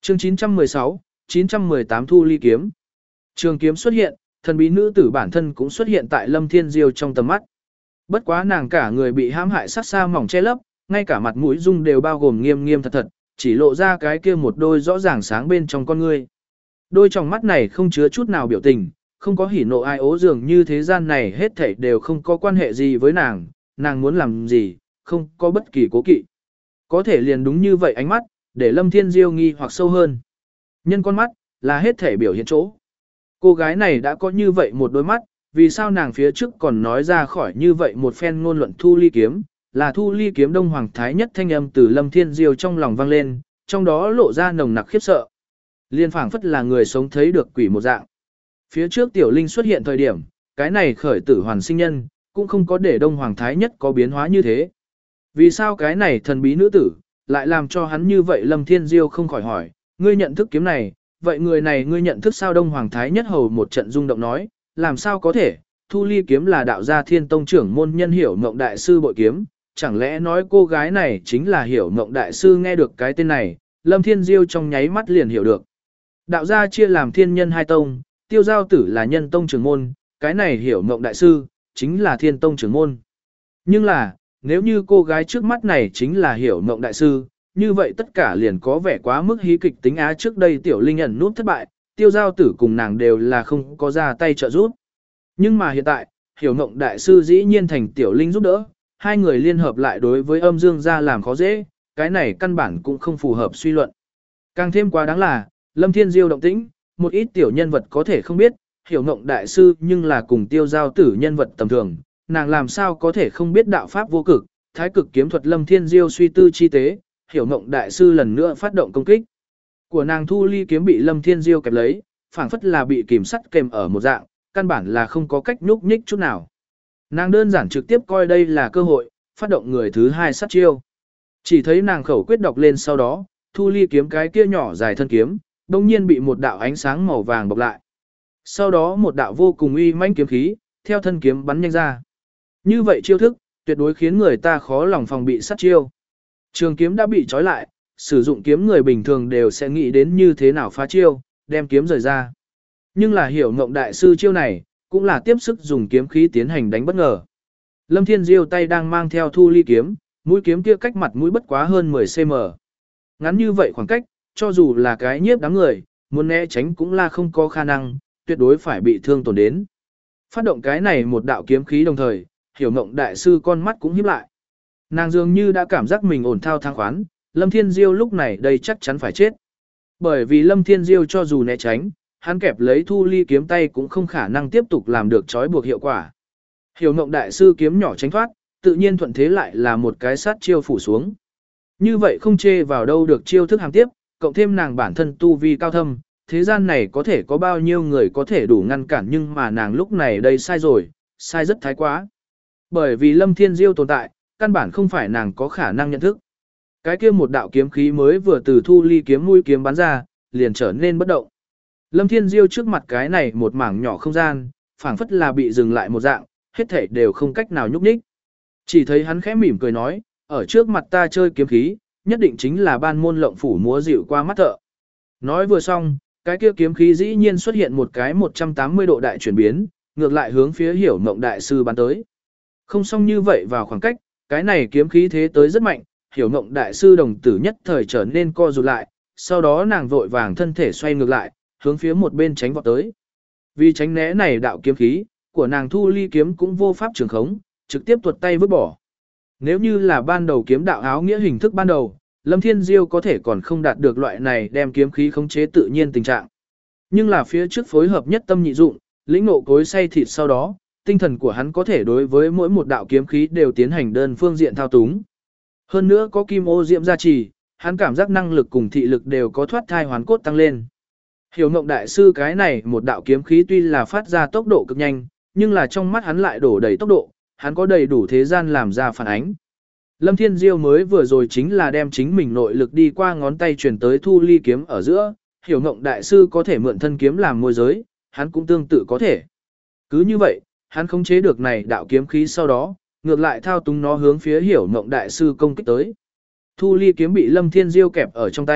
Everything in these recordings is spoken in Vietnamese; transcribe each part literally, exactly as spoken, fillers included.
Chương chín trăm mười sáu, chín trăm mười tám Thu Ly kiếm. Trường kiếm xuất hiện, thần bí nữ tử bản thân cũng xuất hiện tại Lâm Thiên Diêu trong tầm mắt. Bất quá nàng cả người bị hãm hại sát xa mỏng che lấp, ngay cả mặt mũi dung đều bao gồm nghiêm nghiêm thật thật, chỉ lộ ra cái kia một đôi rõ ràng sáng bên trong con ngươi. Đôi tròng mắt này không chứa chút nào biểu tình, không có hỉ nộ ai ố, dường như thế gian này hết thảy đều không có quan hệ gì với nàng, nàng muốn làm gì, không có bất kỳ cố kỵ. Có thể liền đúng như vậy ánh mắt, để Lâm Thiên Diêu nghi hoặc sâu hơn. Nhân con mắt, là hết thể biểu hiện chỗ. Cô gái này đã có như vậy một đôi mắt, vì sao nàng phía trước còn nói ra khỏi như vậy một phen ngôn luận Thu Ly kiếm, là Thu Ly kiếm Đông Hoàng Thái nhất thanh âm từ Lâm Thiên Diêu trong lòng vang lên, trong đó lộ ra nồng nặc khiếp sợ. Liên phảng phất là người sống thấy được quỷ một dạng. Phía trước Tiểu Linh xuất hiện thời điểm, cái này khởi tử hoàn sinh nhân, cũng không có để Đông Hoàng Thái nhất có biến hóa như thế. Vì sao cái này thần bí nữ tử, lại làm cho hắn như vậy? Lâm Thiên Diêu không khỏi hỏi, ngươi nhận thức kiếm này, vậy người này ngươi nhận thức sao? Đông Hoàng Thái nhất hầu một trận rung động nói, làm sao có thể, Thu Ly kiếm là đạo gia Thiên Tông trưởng môn nhân Hiểu Ngộng đại sư bội kiếm, chẳng lẽ nói cô gái này chính là Hiểu Ngộng đại sư? Nghe được cái tên này, Lâm Thiên Diêu trong nháy mắt liền hiểu được. Đạo gia chia làm thiên nhân hai tông, Tiêu Giao tử là nhân tông trưởng môn, cái này Hiểu Ngộng đại sư chính là Thiên Tông trưởng môn. Nhưng là, nếu như cô gái trước mắt này chính là Hiểu Ngộng đại sư, như vậy tất cả liền có vẻ quá mức hí kịch tính á. Trước đây Tiểu Linh ẩn nút thất bại, Tiêu Giao tử cùng nàng đều là không có ra tay trợ giúp. Nhưng mà hiện tại, Hiểu Ngộng đại sư dĩ nhiên thành Tiểu Linh giúp đỡ, hai người liên hợp lại đối với Âm Dương gia làm khó dễ, cái này căn bản cũng không phù hợp suy luận. Càng thêm quá đáng là, Lâm Thiên Diêu động tĩnh, một ít tiểu nhân vật có thể không biết, Hiểu Ngộng đại sư nhưng là cùng Tiêu Giao tử nhân vật tầm thường, nàng làm sao có thể không biết đạo pháp vô cực, thái cực kiếm thuật. Lâm Thiên Diêu suy tư chi tế, Hiểu Ngộng đại sư lần nữa phát động công kích của nàng. Thu Ly kiếm bị Lâm Thiên Diêu kẹp lấy, phảng phất là bị kìm sắt kèm ở một dạng, căn bản là không có cách nhúc nhích chút nào. Nàng đơn giản trực tiếp coi đây là cơ hội, phát động người thứ hai sát chiêu. Chỉ thấy nàng khẩu quyết đọc lên, sau đó, Thu Ly kiếm cái kia nhỏ dài thân kiếm, đột nhiên bị một đạo ánh sáng màu vàng bọc lại. Sau đó một đạo vô cùng uy mãnh kiếm khí, theo thân kiếm bắn nhanh ra. Như vậy chiêu thức, tuyệt đối khiến người ta khó lòng phòng bị sát chiêu. Trường kiếm đã bị trói lại, sử dụng kiếm người bình thường đều sẽ nghĩ đến như thế nào phá chiêu, đem kiếm rời ra. Nhưng là Hiểu Ngộng đại sư chiêu này, cũng là tiếp sức dùng kiếm khí tiến hành đánh bất ngờ. Lâm Thiên Diêu tay đang mang theo Thu Ly kiếm, mũi kiếm kia cách mặt mũi bất quá hơn mười xăng-ti-mét. Ngắn như vậy khoảng cách, cho dù là cái nhiếp đám người, muốn né tránh cũng là không có khả năng, tuyệt đối phải bị thương tổn đến. Phát động cái này một đạo kiếm khí đồng thời, Hiểu Ngộng đại sư con mắt cũng híp lại. Nàng dường như đã cảm giác mình ổn thao thang khoán, Lâm Thiên Diêu lúc này đây chắc chắn phải chết. Bởi vì Lâm Thiên Diêu cho dù né tránh, hắn kẹp lấy Thu Ly kiếm tay cũng không khả năng tiếp tục làm được trói buộc hiệu quả. Hiểu Ngộng đại sư kiếm nhỏ tránh thoát, tự nhiên thuận thế lại là một cái sát chiêu phủ xuống. Như vậy không chê vào đâu được chiêu thức hàng tiếp, cộng thêm nàng bản thân tu vi cao thâm, thế gian này có thể có bao nhiêu người có thể đủ ngăn cản, nhưng mà nàng lúc này đây sai rồi, sai rất thái quá. Bởi vì Lâm Thiên Diêu tồn tại, căn bản không phải nàng có khả năng nhận thức. Cái kia một đạo kiếm khí mới vừa từ Thu Ly kiếm mũi kiếm bắn ra, liền trở nên bất động. Lâm Thiên Diêu trước mặt cái này một mảng nhỏ không gian, phảng phất là bị dừng lại một dạng, hết thảy đều không cách nào nhúc nhích. Chỉ thấy hắn khẽ mỉm cười nói, ở trước mặt ta chơi kiếm khí, nhất định chính là ban môn lộng phủ múa dịu qua mắt thợ. Nói vừa xong, cái kia kiếm khí dĩ nhiên xuất hiện một cái một trăm tám mươi độ đại chuyển biến, ngược lại hướng phía Hiểu Ngộng đại sư bắn tới. Không xong như vậy vào khoảng cách, cái này kiếm khí thế tới rất mạnh, Hiểu Ngộng đại sư đồng tử nhất thời trở nên co rụt lại, sau đó nàng vội vàng thân thể xoay ngược lại, hướng phía một bên tránh vọt tới. Vì tránh né này đạo kiếm khí, của nàng Thu Ly kiếm cũng vô pháp trường khống, trực tiếp tuột tay vứt bỏ. Nếu như là ban đầu kiếm đạo áo nghĩa hình thức ban đầu, Lâm Thiên Diêu có thể còn không đạt được loại này đem kiếm khí khống chế tự nhiên tình trạng. Nhưng là phía trước phối hợp nhất tâm nhị dụng, lĩnh ngộ cối xay thịt, sau đó, tinh thần của hắn có thể đối với mỗi một đạo kiếm khí đều tiến hành đơn phương diện thao túng. Hơn nữa có kim ô diễm gia trì, hắn cảm giác năng lực cùng thị lực đều có thoát thai hoàn cốt tăng lên. Hiểu Ngộng đại sư cái này một đạo kiếm khí tuy là phát ra tốc độ cực nhanh, nhưng là trong mắt hắn lại đổ đầy tốc độ, hắn có đầy đủ thế gian làm ra phản ánh. Lâm Thiên Diêu mới vừa rồi chính là đem chính mình nội lực đi qua ngón tay truyền tới Thu Ly kiếm ở giữa, Hiểu Ngộng đại sư có thể mượn thân kiếm làm môi giới, hắn cũng tương tự có thể. Cứ như vậy, hắn khống chế được này đạo kiếm khí, sau đó, ngược lại thao túng nó hướng phía Hiểu Ngộng đại sư công kích tới. Thu Ly kiếm bị Lâm Thiên Diêu kẹp ở trong tay,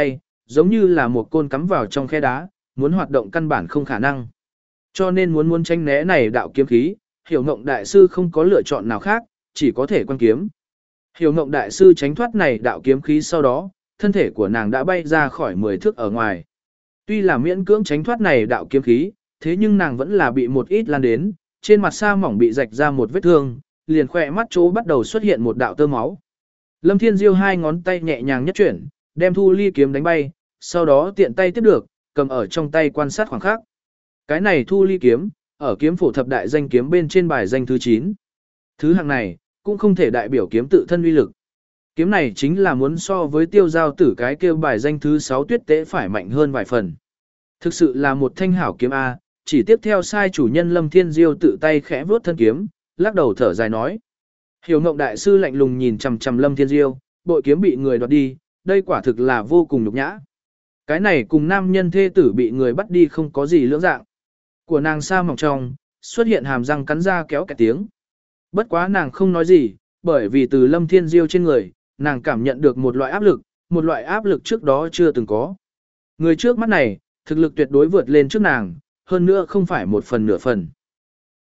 giống như là một côn cắm vào trong khe đá, muốn hoạt động căn bản không khả năng. Cho nên muốn muốn tránh né này đạo kiếm khí, Hiểu Ngộng đại sư không có lựa chọn nào khác, chỉ có thể quan kiếm. Hiểu Ngộng đại sư tránh thoát này đạo kiếm khí sau đó, thân thể của nàng đã bay ra khỏi mười thước ở ngoài. Tuy là miễn cưỡng tránh thoát này đạo kiếm khí, thế nhưng nàng vẫn là bị một ít lan đến, trên mặt sa mỏng bị rạch ra một vết thương, liền khỏe mắt chỗ bắt đầu xuất hiện một đạo tơ máu. Lâm Thiên Diêu hai ngón tay nhẹ nhàng nhất chuyển, đem Thu Ly kiếm đánh bay, sau đó tiện tay tiếp được, cầm ở trong tay quan sát khoảng khắc. Cái này Thu Ly kiếm, ở kiếm phổ thập đại danh kiếm bên trên bài danh thứ chín. Thứ hạng này, cũng không thể đại biểu kiếm tự thân uy lực. Kiếm này chính là muốn so với tiêu giao tử cái kêu bài danh thứ sáu tuyết tế phải mạnh hơn vài phần. Thực sự là một thanh hảo kiếm A, chỉ tiếp theo sai chủ nhân Lâm Thiên Diêu tự tay khẽ vuốt thân kiếm, lắc đầu thở dài nói. Hiểu Ngộng đại sư lạnh lùng nhìn chằm chằm Lâm Thiên Diêu, bội kiếm bị người đoạt đi, đây quả thực là vô cùng nhục nhã. Cái này cùng nam nhân thê tử bị người bắt đi không có gì lưỡng dạng. Của nàng sa mỏng trong, xuất hiện hàm răng cắn ra kéo kẹt tiếng. Bất quá nàng không nói gì, bởi vì từ Lâm Thiên Diêu trên người, nàng cảm nhận được một loại áp lực, một loại áp lực trước đó chưa từng có. Người trước mắt này, thực lực tuyệt đối vượt lên trước nàng, hơn nữa không phải một phần nửa phần.